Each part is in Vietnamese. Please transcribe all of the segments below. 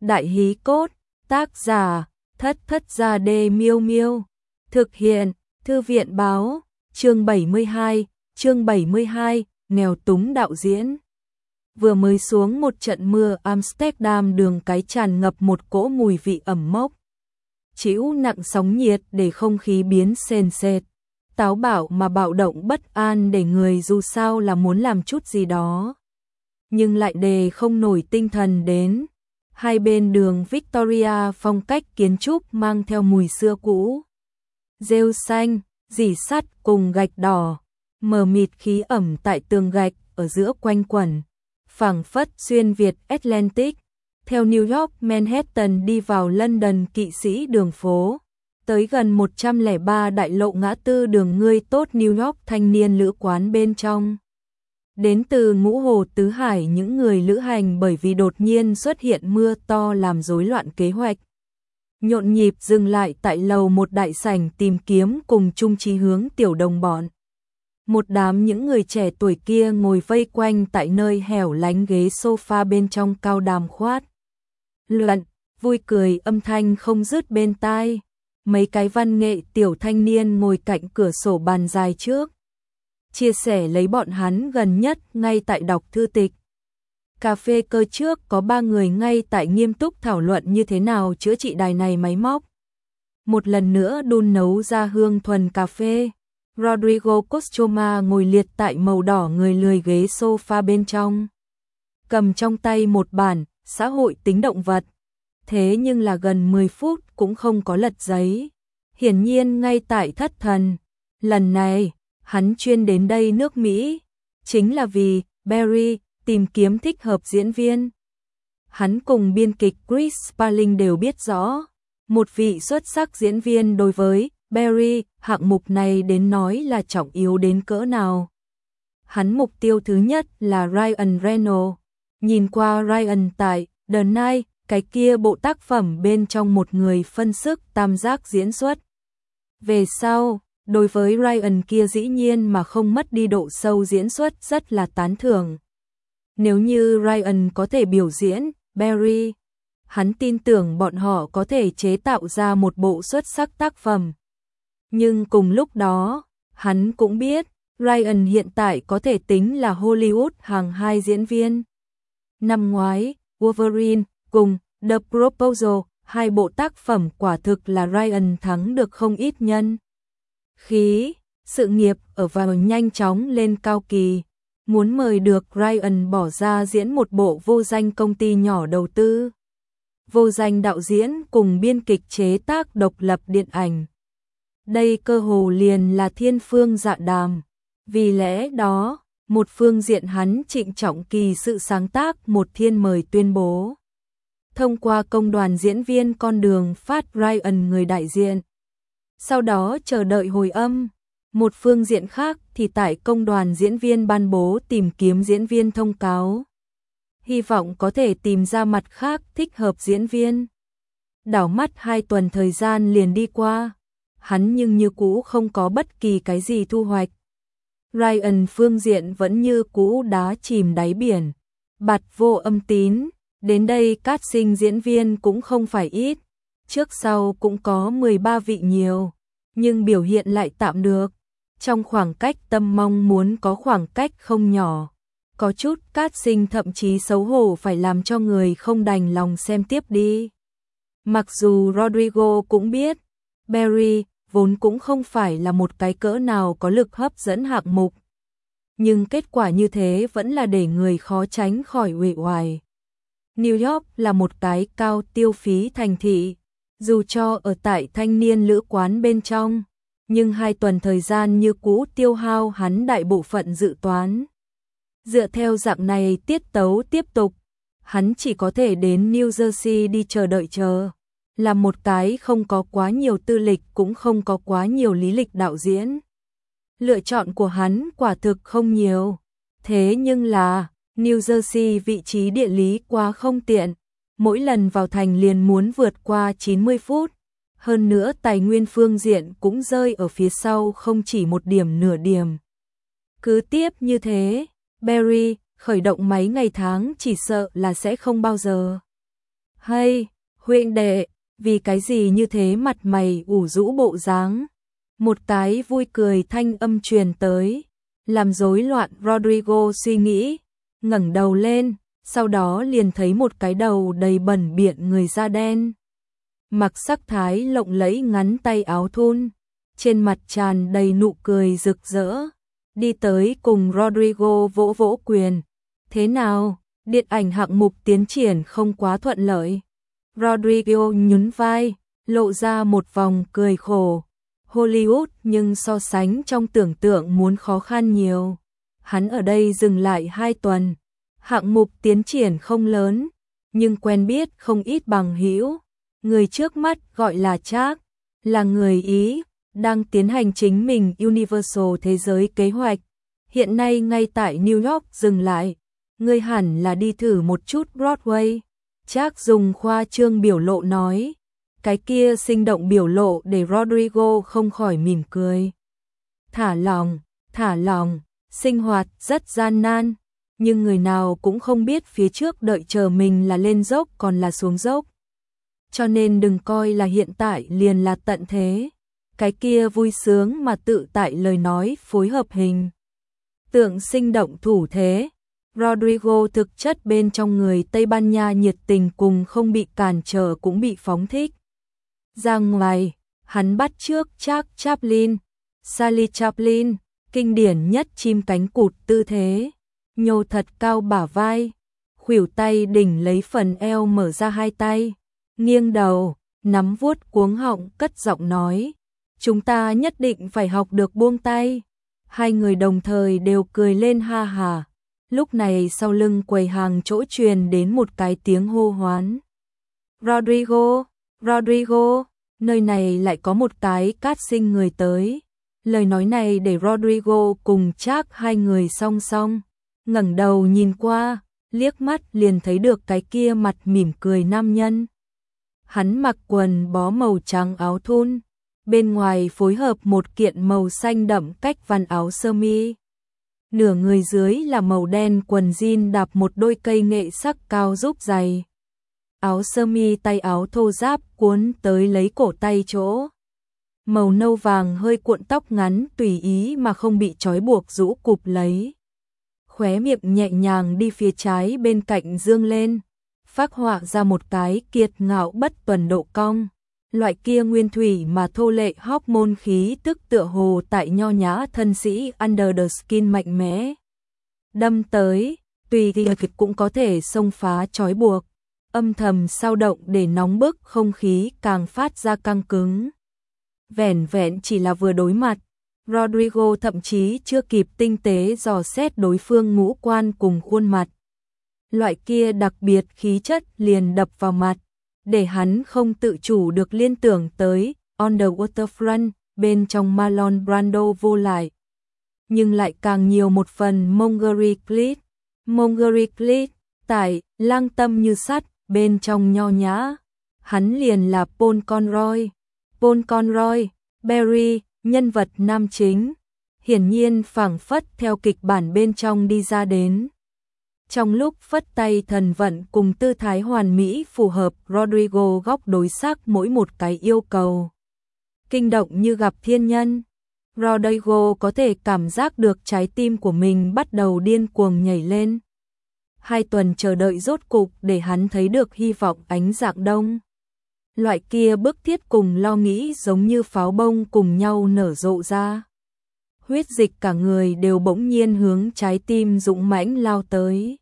Đại hí cốt, tác giả, Thất Thất Gia Đê Miêu Miêu. Thực hiện, Thư viện báo, chương 72, nghèo túng đạo diễn. Vừa mới xuống một trận mưa, Amsterdam đường cái tràn ngập một cỗ mùi vị ẩm mốc. Chịu nặng sóng nhiệt để không khí biến sền sệt. Táo bạo mà bạo động bất an để người dù sao là muốn làm chút gì đó. Nhưng lại đề không nổi tinh thần đến. Hai bên đường Victoria phong cách kiến trúc mang theo mùi xưa cũ. Rêu xanh, rỉ sắt cùng gạch đỏ. Mờ mịt khí ẩm tại tường gạch ở giữa quanh quẩn. Phảng phất xuyên Việt Atlantic. Theo New York Manhattan đi vào London kỵ sĩ đường phố. Tới gần 103 đại lộ ngã tư đường Ngươi Tốt New York thanh niên lữ quán bên trong. Đến từ ngũ hồ tứ hải những người lữ hành bởi vì đột nhiên xuất hiện mưa to làm rối loạn kế hoạch. Nhộn nhịp dừng lại tại lầu một đại sảnh tìm kiếm cùng chung chí hướng tiểu đồng bọn. Một đám những người trẻ tuổi kia ngồi vây quanh tại nơi hẻo lánh ghế sofa bên trong cao đàm khoát. Luận, vui cười âm thanh không dứt bên tai. Mấy cái văn nghệ tiểu thanh niên ngồi cạnh cửa sổ bàn dài trước. Chia sẻ lấy bọn hắn gần nhất ngay tại đọc thư tịch. Cà phê cơ trước có 3 người ngay tại nghiêm túc thảo luận như thế nào chữa trị đài này máy móc. Một lần nữa đun nấu ra hương thuần cà phê. Rodrigo Costoma ngồi liệt tại màu đỏ người lười ghế sofa bên trong. Cầm trong tay một bản xã hội tính động vật. Thế nhưng là gần 10 phút cũng không có lật giấy. Hiển nhiên ngay tại thất thần. Lần này, hắn chuyên đến đây nước Mỹ. Chính là vì Barry tìm kiếm thích hợp diễn viên. Hắn cùng biên kịch Chris Sparling đều biết rõ. Một vị xuất sắc diễn viên đối với Barry, hạng mục này đến nói là trọng yếu đến cỡ nào. Hắn mục tiêu thứ nhất là Ryan Reynolds. Nhìn qua Ryan tại The Night, cái kia bộ tác phẩm bên trong một người phân sức tam giác diễn xuất. Về sau, đối với Ryan kia dĩ nhiên mà không mất đi độ sâu diễn xuất rất là tán thưởng. Nếu như Ryan có thể biểu diễn Barry, hắn tin tưởng bọn họ có thể chế tạo ra một bộ xuất sắc tác phẩm. Nhưng cùng lúc đó, hắn cũng biết, Ryan hiện tại có thể tính là Hollywood hàng 2 diễn viên. Năm ngoái, Wolverine cùng The Proposal, 2 bộ tác phẩm quả thực là Ryan thắng được không ít nhân. Khí, sự nghiệp ở vào nhanh chóng lên cao kỳ. Muốn mời được Ryan bỏ ra diễn một bộ vô danh công ty nhỏ đầu tư. Vô danh đạo diễn cùng biên kịch chế tác độc lập điện ảnh. Đây cơ hồ liền là thiên phương dạ đàm. Vì lẽ đó, một phương diện hắn trịnh trọng kỳ sự sáng tác một thiên mời tuyên bố. Thông qua công đoàn diễn viên con đường phát Ryan người đại diện. Sau đó chờ đợi hồi âm. Một phương diện khác thì tại công đoàn diễn viên ban bố tìm kiếm diễn viên thông cáo. Hy vọng có thể tìm ra mặt khác thích hợp diễn viên. Đảo mắt 2 tuần thời gian liền đi qua. Hắn nhưng như cũ không có bất kỳ cái gì thu hoạch. Ryan phương diện vẫn như cũ đá chìm đáy biển. Bạt vô âm tín. Đến đây casting diễn viên cũng không phải ít. Trước sau cũng có 13 vị nhiều. Nhưng biểu hiện lại tạm được. Trong khoảng cách tâm mong muốn có khoảng cách không nhỏ. Có chút casting thậm chí xấu hổ phải làm cho người không đành lòng xem tiếp đi. Mặc dù Rodrigo cũng biết, Barry vốn cũng không phải là một cái cỡ nào có lực hấp dẫn hạng mục. Nhưng kết quả như thế vẫn là để người khó tránh khỏi uể oải. New York là một cái cao tiêu phí thành thị, dù cho ở tại thanh niên lữ quán bên trong, nhưng 2 tuần thời gian như cũ tiêu hao hắn đại bộ phận dự toán. Dựa theo dạng này tiết tấu tiếp tục, hắn chỉ có thể đến New Jersey đi chờ đợi chờ. Là một cái không có quá nhiều tư lịch cũng không có quá nhiều lý lịch đạo diễn. Lựa chọn của hắn quả thực không nhiều. Thế nhưng là, New Jersey vị trí địa lý quá không tiện. Mỗi lần vào thành liền muốn vượt qua 90 phút. Hơn nữa tài nguyên phương diện cũng rơi ở phía sau không chỉ một điểm nửa điểm. Cứ tiếp như thế, Barry khởi động máy ngày tháng chỉ sợ là sẽ không bao giờ. Hay, huynh đệ, vì cái gì như thế mặt mày ủ rũ bộ dáng? Một cái vui cười thanh âm truyền tới, làm rối loạn Rodrigo suy nghĩ, ngẩng đầu lên, sau đó liền thấy một cái đầu đầy bẩn biện người da đen. Mặc sắc thái lộng lẫy ngắn tay áo thun, trên mặt tràn đầy nụ cười rực rỡ, đi tới cùng Rodrigo vỗ vỗ quyền. Thế nào, điện ảnh hạng mục tiến triển không quá thuận lợi? Rodrigo nhún vai, lộ ra một vòng cười khổ. Hollywood nhưng so sánh trong tưởng tượng muốn khó khăn nhiều. Hắn ở đây dừng lại 2 tuần. Hạng mục tiến triển không lớn, nhưng quen biết không ít bằng hữu. Người trước mắt gọi là Jack, là người Ý, đang tiến hành chính mình Universal thế giới kế hoạch. Hiện nay ngay tại New York dừng lại. Ngươi hẳn là đi thử một chút Broadway. Jack dùng khoa trương biểu lộ nói. Cái kia sinh động biểu lộ để Rodrigo không khỏi mỉm cười. Thả lòng, sinh hoạt rất gian nan, nhưng người nào cũng không biết phía trước đợi chờ mình là lên dốc còn là xuống dốc. Cho nên đừng coi là hiện tại liền là tận thế. Cái kia vui sướng mà tự tại lời nói phối hợp hình tượng sinh động thủ thế. Rodrigo thực chất bên trong người Tây Ban Nha nhiệt tình cùng không bị cản trở cũng bị phóng thích. Ra ngoài, hắn bắt chước Charles Chaplin, Charlie Chaplin, kinh điển nhất chim cánh cụt tư thế, nhô thật cao bả vai, khuỷu tay đỉnh lấy phần eo mở ra hai tay, nghiêng đầu, nắm vuốt cuống họng cất giọng nói, chúng ta nhất định phải học được buông tay. Hai người đồng thời đều cười lên ha hà. Lúc này sau lưng quầy hàng chỗ truyền đến một cái tiếng hô hoán. Rodrigo, Rodrigo, nơi này lại có một cái casting người tới. Lời nói này để Rodrigo cùng Jack hai người song song, ngẩng đầu nhìn qua, liếc mắt liền thấy được cái kia mặt mỉm cười nam nhân. Hắn mặc quần bó màu trắng áo thun, bên ngoài phối hợp một kiện màu xanh đậm cách văn áo sơ mi. Nửa người dưới là màu đen quần jean đạp một đôi cây nghệ sắc cao giúp giày. Áo sơ mi tay áo thô ráp cuốn tới lấy cổ tay chỗ. Màu nâu vàng hơi cuộn tóc ngắn tùy ý mà không bị trói buộc rũ cụp lấy. Khóe miệng nhẹ nhàng đi phía trái bên cạnh dương lên, phác họa ra một cái kiệt ngạo bất tuần độ cong. Loại kia nguyên thủy mà thô lệ hormone khí tức tựa hồ tại nho nhã thân sĩ under the skin mạnh mẽ. Đâm tới, tùy thì cũng có thể xông phá trói buộc, âm thầm sao động để nóng bức không khí càng phát ra căng cứng. Vẻn vẹn chỉ là vừa đối mặt, Rodrigo thậm chí chưa kịp tinh tế dò xét đối phương ngũ quan cùng khuôn mặt. Loại kia đặc biệt khí chất liền đập vào mặt, để hắn không tự chủ được liên tưởng tới On the Waterfront bên trong Marlon Brando vô lại. Nhưng lại càng nhiều một phần Montgomery Clift. Montgomery Clift, tại lang tâm như sắt, bên trong nho nhã. Hắn liền là Paul Conroy. Paul Conroy, Barry, nhân vật nam chính. Hiển nhiên phảng phất theo kịch bản bên trong đi ra đến. Trong lúc phất tay thần vận cùng tư thái hoàn mỹ phù hợp, Rodrigo góc đối xác mỗi một cái yêu cầu. Kinh động như gặp thiên nhân. Rodrigo có thể cảm giác được trái tim của mình bắt đầu điên cuồng nhảy lên. 2 tuần chờ đợi rốt cục để hắn thấy được hy vọng ánh dạng đông. Loại kia bức thiết cùng lo nghĩ giống như pháo bông cùng nhau nở rộ ra. Huyết dịch cả người đều bỗng nhiên hướng trái tim dũng mãnh lao tới.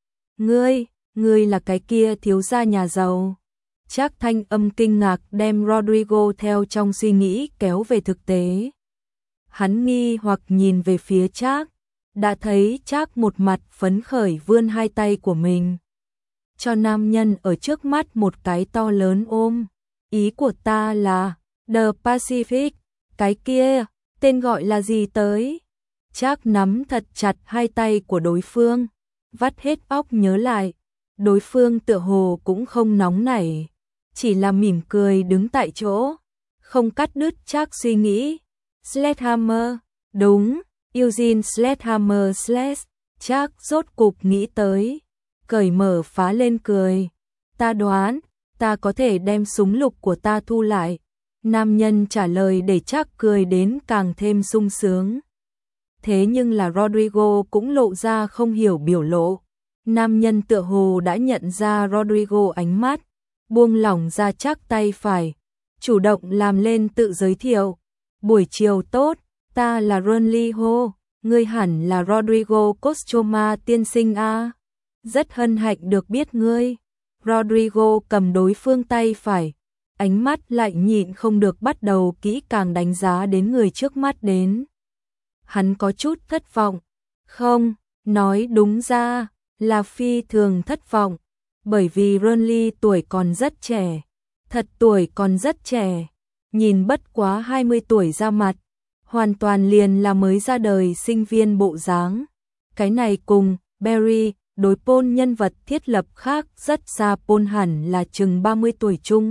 Ngươi là cái kia thiếu gia nhà giàu. Chắc thanh âm kinh ngạc đem Rodrigo theo trong suy nghĩ kéo về thực tế. Hắn nghi hoặc nhìn về phía Trác, đã thấy Trác một mặt phấn khởi vươn hai tay của mình. Cho nam nhân ở trước mắt một cái to lớn ôm. Ý của ta là, The Pacific, cái kia, tên gọi là gì tới? Trác nắm thật chặt hai tay của đối phương, vắt hết óc nhớ lại. Đối phương tựa hồ cũng không nóng nảy, chỉ là mỉm cười đứng tại chỗ, không cắt đứt Trác suy nghĩ. Sledgehammer, đúng, Eugene Sledgehammer Slash, Trác rốt cục nghĩ tới, cởi mở phá lên cười. Ta đoán, ta có thể đem súng lục của ta thu lại. Nam nhân trả lời để Trác cười đến càng thêm sung sướng. Thế nhưng là Rodrigo cũng lộ ra không hiểu biểu lộ. Nam nhân tựa hồ đã nhận ra Rodrigo ánh mắt, buông lỏng ra Trác tay phải, chủ động làm lên tự giới thiệu. Buổi chiều tốt, ta là Ronliho, ngươi hẳn là Rodrigo Costoma tiên sinh a. Rất hân hạnh được biết ngươi. Rodrigo cầm đối phương tay phải, ánh mắt lại nhịn không được bắt đầu kỹ càng đánh giá đến người trước mắt đến. Hắn có chút thất vọng. Không, nói đúng ra là phi thường thất vọng, bởi vì Ronly tuổi còn rất trẻ, thật tuổi còn rất trẻ, nhìn bất quá 20 tuổi ra mặt, hoàn toàn liền là mới ra đời sinh viên bộ dáng. Cái này cùng Barry, đối Paul nhân vật thiết lập khác rất xa. Paul hẳn là chừng 30 tuổi trung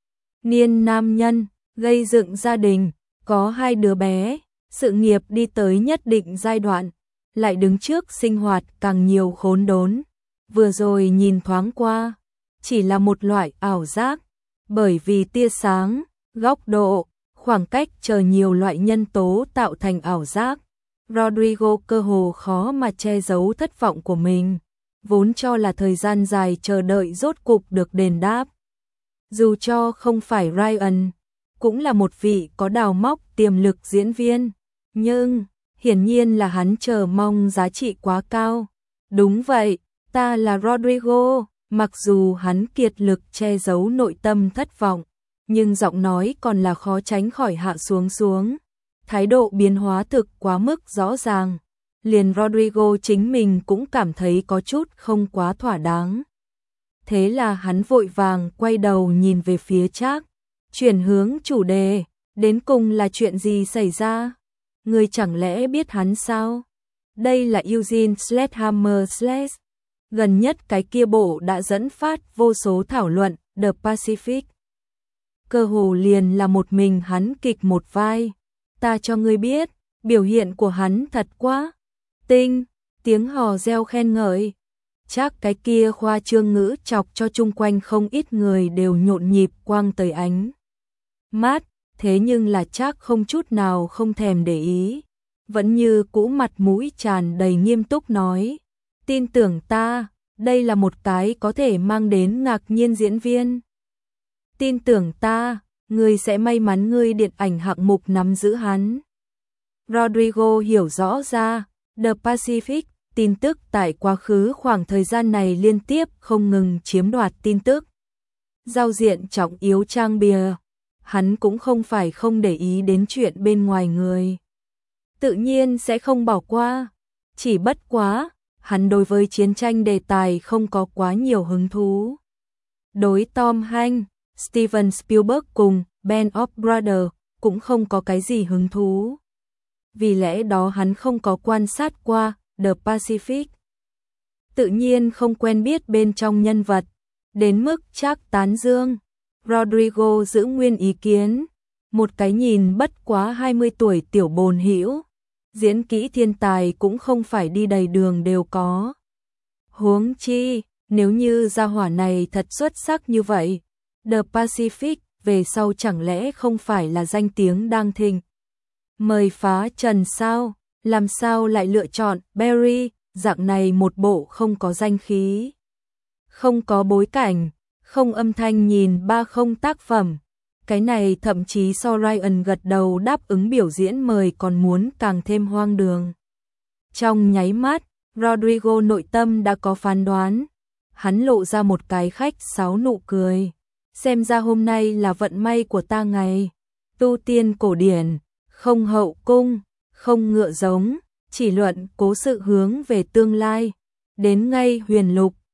niên nam nhân, gây dựng gia đình, có 2 đứa bé, sự nghiệp đi tới nhất định giai đoạn, lại đứng trước sinh hoạt càng nhiều khốn đốn. Vừa rồi nhìn thoáng qua, chỉ là một loại ảo giác, bởi vì tia sáng, góc độ, khoảng cách chờ nhiều loại nhân tố tạo thành ảo giác. Rodrigo cơ hồ khó mà che giấu thất vọng của mình, vốn cho là thời gian dài chờ đợi rốt cục được đền đáp. Dù cho không phải Ryan, cũng là một vị có đào móc tiềm lực diễn viên, nhưng hiển nhiên là hắn chờ mong giá trị quá cao. Đúng vậy, ta là Rodrigo. Mặc dù hắn kiệt lực che giấu nội tâm thất vọng, nhưng giọng nói còn là khó tránh khỏi hạ xuống. Thái độ biến hóa thực quá mức rõ ràng, liền Rodrigo chính mình cũng cảm thấy có chút không quá thỏa đáng. Thế là hắn vội vàng quay đầu nhìn về phía Trác, chuyển hướng chủ đề, đến cùng là chuyện gì xảy ra? Ngươi chẳng lẽ biết hắn sao? Đây là Eugene Sledgehammer Sledge. Gần nhất cái kia bộ đã dẫn phát vô số thảo luận, The Pacific. Cơ hồ liền là một mình hắn kịch một vai. Ta cho ngươi biết, biểu hiện của hắn thật quá tinh, tiếng hò reo khen ngợi. Chắc cái kia khoa trương ngữ chọc cho chung quanh không ít người đều nhộn nhịp quang tới ánh mắt, thế nhưng là chắc không chút nào không thèm để ý, vẫn như cũ mặt mũi tràn đầy nghiêm túc nói, tin tưởng ta, đây là một cái có thể mang đến ngạc nhiên diễn viên. Tin tưởng ta, ngươi sẽ may mắn ngươi điện ảnh hạng mục nắm giữ hắn. Rodrigo hiểu rõ ra, The Pacific, tin tức tại quá khứ khoảng thời gian này liên tiếp không ngừng chiếm đoạt tin tức. Giao diện trọng yếu trang bìa, hắn cũng không phải không để ý đến chuyện bên ngoài người. Tự nhiên sẽ không bỏ qua, chỉ bất quá, hắn đối với chiến tranh đề tài không có quá nhiều hứng thú. Đối Tom Hanks, Steven Spielberg cùng Band of Brothers cũng không có cái gì hứng thú. Vì lẽ đó hắn không có quan sát qua The Pacific. Tự nhiên không quen biết bên trong nhân vật, đến mức Trác tán dương. Rodrigo giữ nguyên ý kiến, một cái nhìn bất quá 20 tuổi tiểu bồn hữu, diễn kỹ thiên tài cũng không phải đi đầy đường đều có. Huống chi, nếu như gia hỏa này thật xuất sắc như vậy, The Pacific về sau chẳng lẽ không phải là danh tiếng đang thịnh. Mời phá trần sao, làm sao lại lựa chọn Barry, dạng này một bộ không có danh khí, không có bối cảnh, không âm thanh nhìn ba không tác phẩm. Cái này thậm chí so Ryan gật đầu đáp ứng biểu diễn mời còn muốn càng thêm hoang đường. Trong nháy mắt, Rodrigo nội tâm đã có phán đoán. Hắn lộ ra một cái khách sáo nụ cười. Xem ra hôm nay là vận may của ta ngày. Tu tiên cổ điển, không hậu cung, không ngựa giống, chỉ luận cố sự hướng về tương lai. Đến ngay huyền lục,